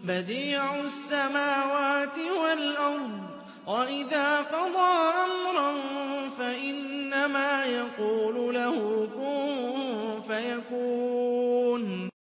بَدِيعُ السَّمَاوَاتِ وَالْأَرْضِ ۖ وَإِذَا قَضَىٰ أَمْرًا فَإِنَّمَا يَقُولُ لَهُ كُن فَيَكُونُ